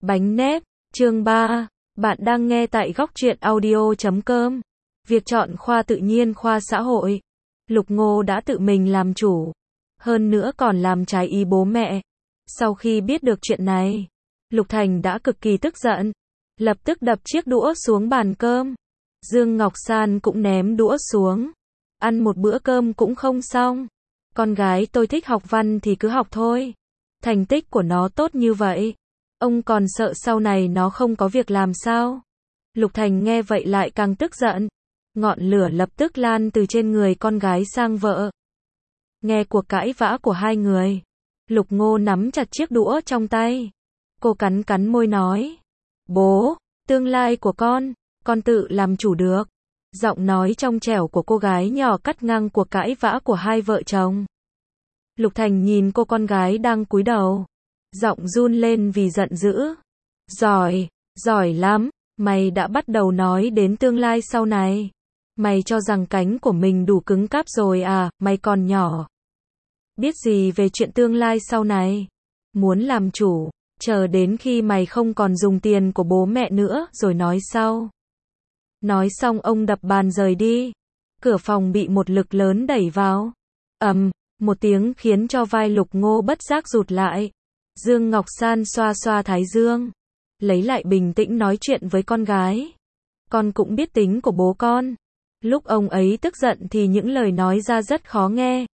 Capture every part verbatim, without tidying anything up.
Bánh nếp, chương ba. Bạn đang nghe tại góc truyện audio chấm com. Việc chọn khoa tự nhiên khoa xã hội. Lục Ngô đã tự mình làm chủ. Hơn nữa còn làm trái ý bố mẹ. Sau khi biết được chuyện này, Lục Thành đã cực kỳ tức giận. Lập tức đập chiếc đũa xuống bàn cơm. Dương Ngọc San cũng ném đũa xuống. Ăn một bữa cơm cũng không xong. Con gái tôi thích học văn thì cứ học thôi. Thành tích của nó tốt như vậy. Ông còn sợ sau này nó không có việc làm sao? Lục Thành nghe vậy lại càng tức giận. Ngọn lửa lập tức lan từ trên người con gái sang vợ. Nghe cuộc cãi vã của hai người, Lục Ngô nắm chặt chiếc đũa trong tay. Cô cắn cắn môi nói. Bố, tương lai của con, con tự làm chủ được. Giọng nói trong trẻo của cô gái nhỏ cắt ngang cuộc cãi vã của hai vợ chồng. Lục Thành nhìn cô con gái đang cúi đầu. Giọng run lên vì giận dữ. Giỏi, giỏi lắm, mày đã bắt đầu nói đến tương lai sau này. Mày cho rằng cánh của mình đủ cứng cáp rồi à, mày còn nhỏ. Biết gì về chuyện tương lai sau này. Muốn làm chủ, chờ đến khi mày không còn dùng tiền của bố mẹ nữa rồi nói sau. Nói xong ông đập bàn rời đi. Cửa phòng bị một lực lớn đẩy vào. Ầm, một tiếng khiến cho vai Lục Ngô bất giác rụt lại. Dương Ngọc San xoa xoa thái dương, lấy lại bình tĩnh nói chuyện với con gái. Con cũng biết tính của bố con. Lúc ông ấy tức giận thì những lời nói ra rất khó nghe.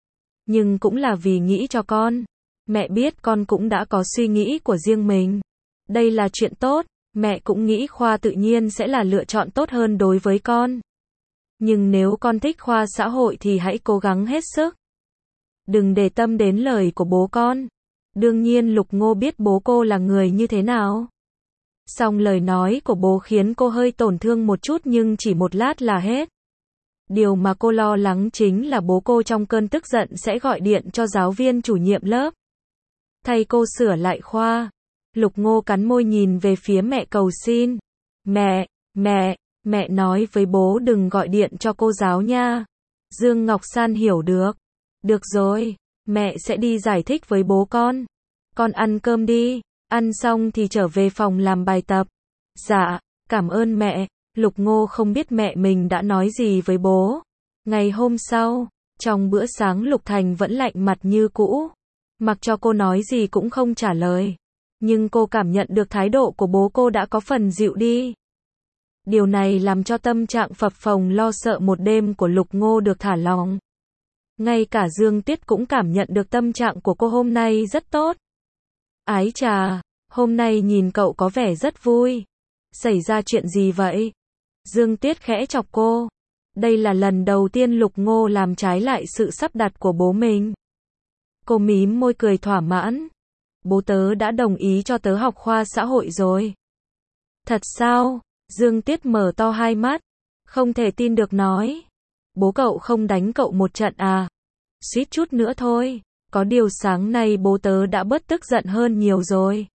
Nhưng cũng là vì nghĩ cho con. Mẹ biết con cũng đã có suy nghĩ của riêng mình. Đây là chuyện tốt, mẹ cũng nghĩ khoa tự nhiên sẽ là lựa chọn tốt hơn đối với con. Nhưng nếu con thích khoa xã hội thì hãy cố gắng hết sức. Đừng để tâm đến lời của bố con. Đương nhiên Lục Ngô biết bố cô là người như thế nào. Song lời nói của bố khiến cô hơi tổn thương một chút nhưng chỉ một lát là hết. Điều mà cô lo lắng chính là bố cô trong cơn tức giận sẽ gọi điện cho giáo viên chủ nhiệm lớp. Thay cô sửa lại khoa. Lục Ngô cắn môi nhìn về phía mẹ cầu xin. Mẹ, mẹ, mẹ nói với bố đừng gọi điện cho cô giáo nha. Dương Ngọc San hiểu được. Được rồi. Mẹ sẽ đi giải thích với bố con. Con ăn cơm đi. Ăn xong thì trở về phòng làm bài tập. Dạ, cảm ơn mẹ. Lục Ngô không biết mẹ mình đã nói gì với bố. Ngày hôm sau, trong bữa sáng Lục Thành vẫn lạnh mặt như cũ. Mặc cho cô nói gì cũng không trả lời. Nhưng cô cảm nhận được thái độ của bố cô đã có phần dịu đi. Điều này làm cho tâm trạng phập phồng lo sợ một đêm của Lục Ngô được thả lỏng. Ngay cả Dương Tuyết cũng cảm nhận được tâm trạng của cô hôm nay rất tốt. Ái chà, hôm nay nhìn cậu có vẻ rất vui. Xảy ra chuyện gì vậy? Dương Tuyết khẽ chọc cô. Đây là lần đầu tiên Lục Ngô làm trái lại sự sắp đặt của bố mình. Cô mím môi cười thỏa mãn. Bố tớ đã đồng ý cho tớ học khoa xã hội rồi. Thật sao? Dương Tuyết mở to hai mắt. Không thể tin được nói. Bố cậu không đánh cậu một trận à? Suýt chút nữa thôi. Có điều sáng nay bố tớ đã bớt tức giận hơn nhiều rồi.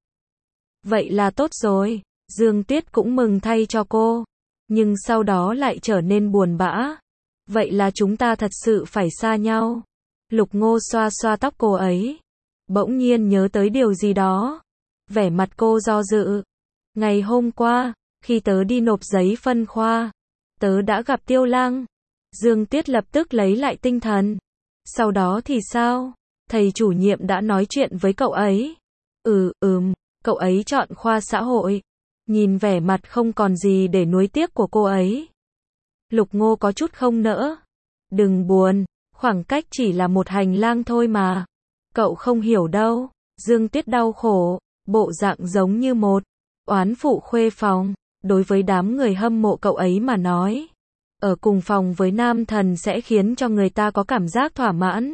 Vậy là tốt rồi. Dương Tuyết cũng mừng thay cho cô. Nhưng sau đó lại trở nên buồn bã. Vậy là chúng ta thật sự phải xa nhau. Lục Ngô xoa xoa tóc cô ấy. Bỗng nhiên nhớ tới điều gì đó. Vẻ mặt cô do dự. Ngày hôm qua, khi tớ đi nộp giấy phân khoa, tớ đã gặp Tiêu Lăng. Dương Tuyết lập tức lấy lại tinh thần. Sau đó thì sao? Thầy chủ nhiệm đã nói chuyện với cậu ấy. Ừ, ừm, cậu ấy chọn khoa xã hội. Nhìn vẻ mặt không còn gì để nuối tiếc của cô ấy. Lục Ngô có chút không nỡ. Đừng buồn, khoảng cách chỉ là một hành lang thôi mà. Cậu không hiểu đâu. Dương Tuyết đau khổ, bộ dạng giống như một oán phụ khuê phòng. Đối với đám người hâm mộ cậu ấy mà nói, ở cùng phòng với nam thần sẽ khiến cho người ta có cảm giác thỏa mãn.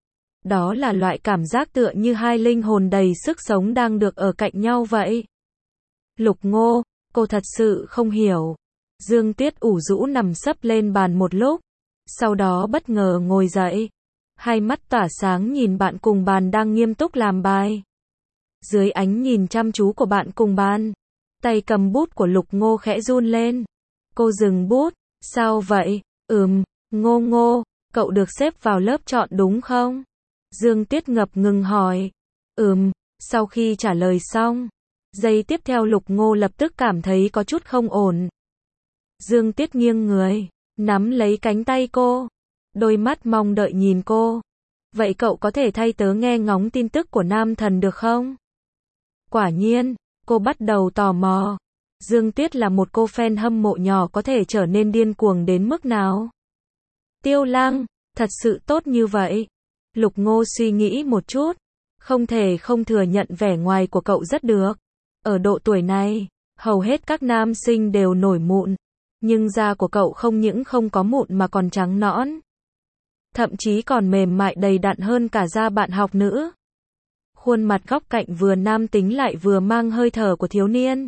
Đó là loại cảm giác tựa như hai linh hồn đầy sức sống đang được ở cạnh nhau vậy. Lục Ngô, cô thật sự không hiểu. Dương Tuyết ủ rũ nằm sấp lên bàn một lúc. Sau đó bất ngờ ngồi dậy. Hai mắt tỏa sáng nhìn bạn cùng bàn đang nghiêm túc làm bài. Dưới ánh nhìn chăm chú của bạn cùng bàn, tay cầm bút của Lục Ngô khẽ run lên. Cô dừng bút. Sao vậy? Ừm, Ngô Ngô, cậu được xếp vào lớp chọn đúng không? Dương Tuyết ngập ngừng hỏi. Ừm, sau khi trả lời xong, Giây tiếp theo Lục Ngô lập tức cảm thấy có chút không ổn. Dương Tuyết nghiêng người, nắm lấy cánh tay cô, đôi mắt mong đợi nhìn cô. Vậy cậu có thể thay tớ nghe ngóng tin tức của nam thần được không? Quả nhiên, cô bắt đầu tò mò. Dương Tuyết là một cô fan hâm mộ nhỏ có thể trở nên điên cuồng đến mức nào? Tiêu Lăng, thật sự tốt như vậy. Lục Ngô suy nghĩ một chút, không thể không thừa nhận vẻ ngoài của cậu rất được. Ở độ tuổi này, hầu hết các nam sinh đều nổi mụn, nhưng da của cậu không những không có mụn mà còn trắng nõn. Thậm chí còn mềm mại đầy đặn hơn cả da bạn học nữ. Khuôn mặt góc cạnh vừa nam tính lại vừa mang hơi thở của thiếu niên.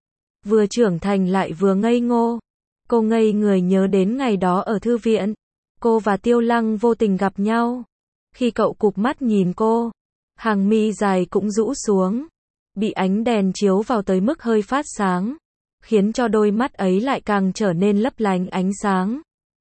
Vừa trưởng thành lại vừa ngây ngô. Cô ngây người nhớ đến ngày đó ở thư viện. Cô và Tiêu Lăng vô tình gặp nhau. Khi cậu cụp mắt nhìn cô, hàng mi dài cũng rũ xuống, bị ánh đèn chiếu vào tới mức hơi phát sáng, khiến cho đôi mắt ấy lại càng trở nên lấp lánh ánh sáng.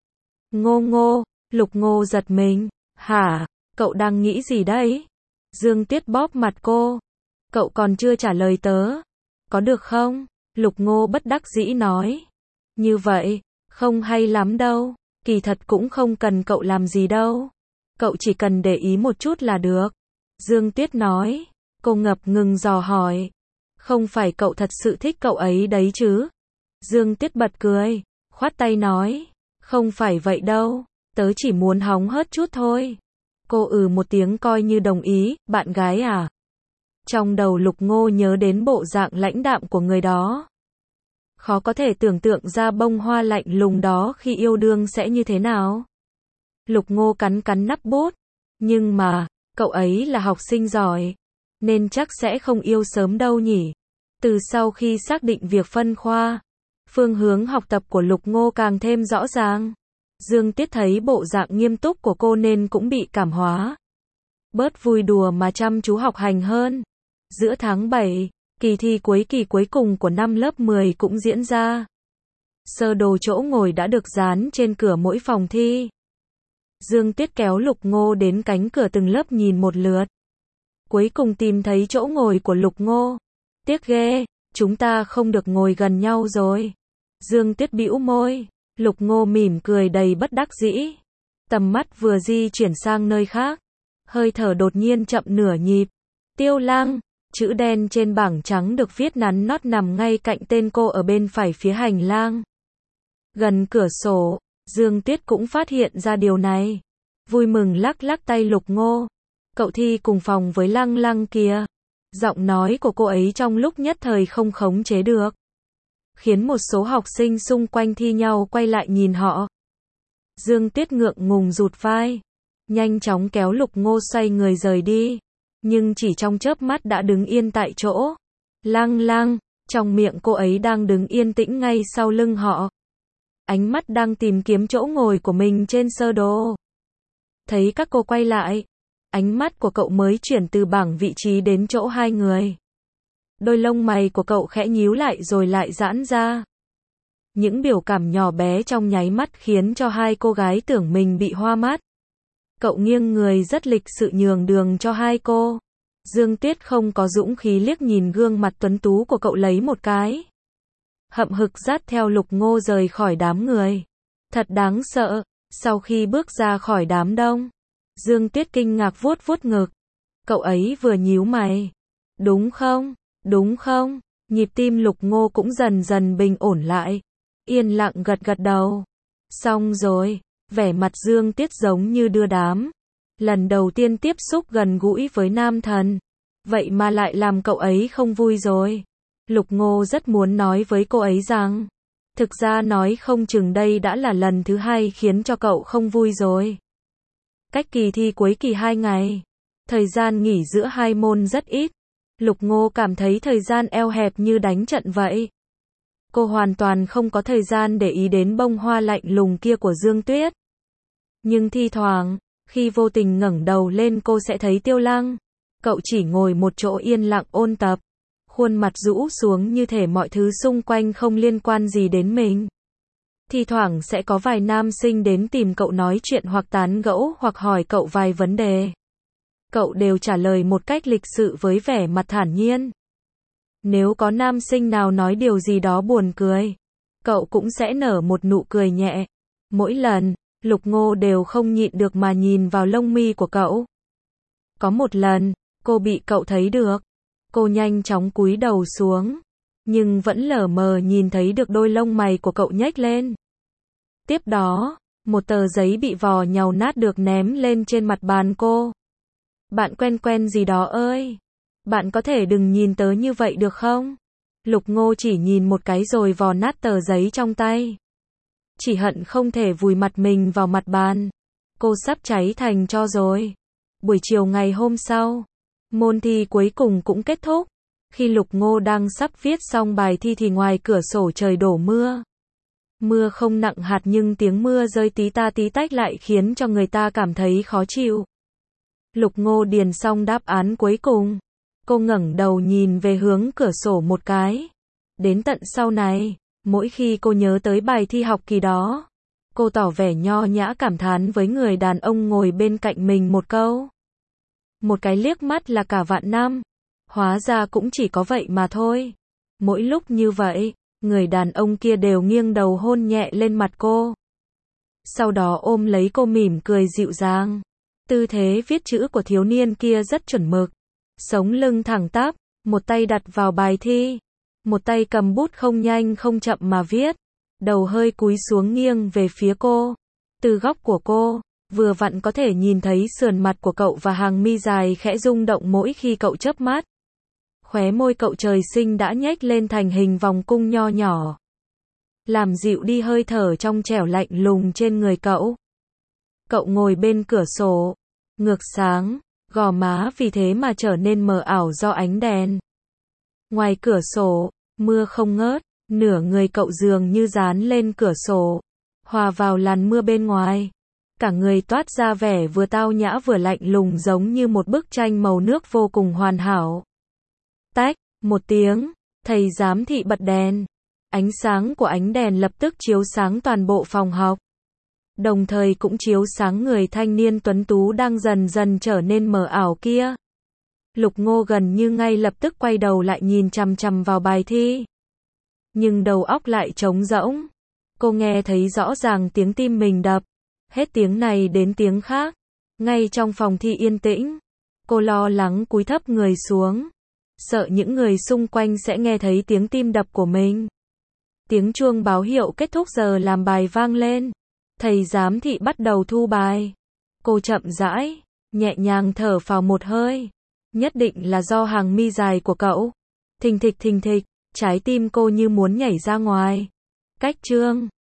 Ngô Ngô, Lục Ngô giật mình. Hả, cậu đang nghĩ gì đấy? Dương Tuyết bóp mặt cô. Cậu còn chưa trả lời tớ. Có được không? Lục Ngô bất đắc dĩ nói. Như vậy, không hay lắm đâu. Kỳ thật cũng không cần cậu làm gì đâu. Cậu chỉ cần để ý một chút là được. Dương Tuyết nói. Cô ngập ngừng dò hỏi. Không phải cậu thật sự thích cậu ấy đấy chứ? Dương Tuyết bật cười, khoát tay nói. Không phải vậy đâu, tớ chỉ muốn hóng hớt chút thôi. Cô ừ một tiếng coi như đồng ý, bạn gái à? Trong đầu Lục Ngô nhớ đến bộ dạng lãnh đạm của người đó. Khó có thể tưởng tượng ra bông hoa lạnh lùng đó khi yêu đương sẽ như thế nào. Lục Ngô cắn cắn nắp bút. Nhưng mà, cậu ấy là học sinh giỏi, nên chắc sẽ không yêu sớm đâu nhỉ. Từ sau khi xác định việc phân khoa, phương hướng học tập của Lục Ngô càng thêm rõ ràng. Dương Tuyết thấy bộ dạng nghiêm túc của cô nên cũng bị cảm hóa. Bớt vui đùa mà chăm chú học hành hơn. Giữa tháng bảy, kỳ thi cuối kỳ cuối cùng của năm lớp mười cũng diễn ra. Sơ đồ chỗ ngồi đã được dán trên cửa mỗi phòng thi. Dương Tuyết kéo Lục Ngô đến cánh cửa từng lớp nhìn một lượt. Cuối cùng tìm thấy chỗ ngồi của Lục Ngô. Tiếc ghê, chúng ta không được ngồi gần nhau rồi. Dương Tuyết bĩu môi. Lục Ngô mỉm cười đầy bất đắc dĩ. Tầm mắt vừa di chuyển sang nơi khác. Hơi thở đột nhiên chậm nửa nhịp. Tiêu Lăng, chữ đen trên bảng trắng được viết nắn nót nằm ngay cạnh tên cô ở bên phải phía hành lang. Gần cửa sổ, Dương Tuyết cũng phát hiện ra điều này. Vui mừng lắc lắc tay Lục Ngô. Cậu thi cùng phòng với Lăng Lăng kìa. Giọng nói của cô ấy trong lúc nhất thời không khống chế được, khiến một số học sinh xung quanh thi nhau quay lại nhìn họ. Dương Tuyết ngượng ngùng rụt vai, nhanh chóng kéo Lục Ngô xoay người rời đi, nhưng chỉ trong chớp mắt đã đứng yên tại chỗ. Lăng Lăng, trong miệng cô ấy đang đứng yên tĩnh ngay sau lưng họ. Ánh mắt đang tìm kiếm chỗ ngồi của mình trên sơ đồ. Thấy các cô quay lại, ánh mắt của cậu mới chuyển từ bảng vị trí đến chỗ hai người. Đôi lông mày của cậu khẽ nhíu lại rồi lại giãn ra. Những biểu cảm nhỏ bé trong nháy mắt khiến cho hai cô gái tưởng mình bị hoa mắt. Cậu nghiêng người rất lịch sự nhường đường cho hai cô. Dương Tuyết không có dũng khí liếc nhìn gương mặt tuấn tú của cậu lấy một cái. Hậm hực dắt theo Lục Ngô rời khỏi đám người. Thật đáng sợ. Sau khi bước ra khỏi đám đông, Dương Tuyết kinh ngạc vuốt vuốt ngực. Cậu ấy vừa nhíu mày. Đúng không? Đúng không? Nhịp tim Lục Ngô cũng dần dần bình ổn lại. Yên lặng gật gật đầu. Xong rồi, vẻ mặt Dương Tuyết giống như đưa đám. Lần đầu tiên tiếp xúc gần gũi với nam thần. Vậy mà lại làm cậu ấy không vui rồi. Lục Ngô rất muốn nói với cô ấy rằng, thực ra nói không chừng đây đã là lần thứ hai khiến cho cậu không vui rồi. Cách kỳ thi cuối kỳ hai ngày, thời gian nghỉ giữa hai môn rất ít. Lục Ngô cảm thấy thời gian eo hẹp như đánh trận vậy. Cô hoàn toàn không có thời gian để ý đến bông hoa lạnh lùng kia của Dương Tuyết. Nhưng thi thoảng, khi vô tình ngẩng đầu lên cô sẽ thấy Tiêu Lăng. Cậu chỉ ngồi một chỗ yên lặng ôn tập. Khuôn mặt rũ xuống như thể mọi thứ xung quanh không liên quan gì đến mình. Thi thoảng sẽ có vài nam sinh đến tìm cậu nói chuyện hoặc tán gẫu hoặc hỏi cậu vài vấn đề. Cậu đều trả lời một cách lịch sự với vẻ mặt thản nhiên. Nếu có nam sinh nào nói điều gì đó buồn cười, cậu cũng sẽ nở một nụ cười nhẹ. Mỗi lần, Lục Ngô đều không nhịn được mà nhìn vào lông mi của cậu. Có một lần, cô bị cậu thấy được. Cô nhanh chóng cúi đầu xuống, nhưng vẫn lờ mờ nhìn thấy được đôi lông mày của cậu nhếch lên. Tiếp đó, một tờ giấy bị vò nhàu nát được ném lên trên mặt bàn cô. Bạn quen quen gì đó ơi. Bạn có thể đừng nhìn tớ như vậy được không? Lục Ngô chỉ nhìn một cái rồi vò nát tờ giấy trong tay. Chỉ hận không thể vùi mặt mình vào mặt bàn. Cô sắp cháy thành tro rồi. Buổi chiều ngày hôm sau, môn thi cuối cùng cũng kết thúc. Khi Lục Ngô đang sắp viết xong bài thi thì ngoài cửa sổ trời đổ mưa. Mưa không nặng hạt nhưng tiếng mưa rơi tí ta tí tách lại khiến cho người ta cảm thấy khó chịu. Lục Ngô điền xong đáp án cuối cùng. Cô ngẩng đầu nhìn về hướng cửa sổ một cái. Đến tận sau này, mỗi khi cô nhớ tới bài thi học kỳ đó, cô tỏ vẻ nho nhã cảm thán với người đàn ông ngồi bên cạnh mình một câu. Một cái liếc mắt là cả vạn năm. Hóa ra cũng chỉ có vậy mà thôi. Mỗi lúc như vậy, người đàn ông kia đều nghiêng đầu hôn nhẹ lên mặt cô. Sau đó ôm lấy cô mỉm cười dịu dàng. Tư thế viết chữ của thiếu niên kia rất chuẩn mực. Sống lưng thẳng tắp, một tay đặt vào bài thi, một tay cầm bút không nhanh không chậm mà viết, đầu hơi cúi xuống nghiêng về phía cô. Từ góc của cô, vừa vặn có thể nhìn thấy sườn mặt của cậu và hàng mi dài khẽ rung động mỗi khi cậu chớp mắt. Khóe môi cậu trời sinh đã nhếch lên thành hình vòng cung nho nhỏ, làm dịu đi hơi thở trong trẻo lạnh lùng trên người cậu. Cậu ngồi bên cửa sổ, ngược sáng, gò má vì thế mà trở nên mờ ảo do ánh đèn. Ngoài cửa sổ, mưa không ngớt, nửa người cậu dường như dán lên cửa sổ, hòa vào làn mưa bên ngoài. Cả người toát ra vẻ vừa tao nhã vừa lạnh lùng giống như một bức tranh màu nước vô cùng hoàn hảo. Tách, một tiếng, thầy giám thị bật đèn. Ánh sáng của ánh đèn lập tức chiếu sáng toàn bộ phòng học. Đồng thời cũng chiếu sáng người thanh niên tuấn tú đang dần dần trở nên mờ ảo kia. Lục Ngô gần như ngay lập tức quay đầu lại nhìn chằm chằm vào bài thi. Nhưng đầu óc lại trống rỗng. Cô nghe thấy rõ ràng tiếng tim mình đập. Hết tiếng này đến tiếng khác. Ngay trong phòng thi yên tĩnh, cô lo lắng cúi thấp người xuống. Sợ những người xung quanh sẽ nghe thấy tiếng tim đập của mình. Tiếng chuông báo hiệu kết thúc giờ làm bài vang lên. Thầy giám thị bắt đầu thu bài. Cô chậm rãi, nhẹ nhàng thở phào một hơi. Nhất định là do hàng mi dài của cậu. Thình thịch thình thịch, trái tim cô như muốn nhảy ra ngoài. Cách chương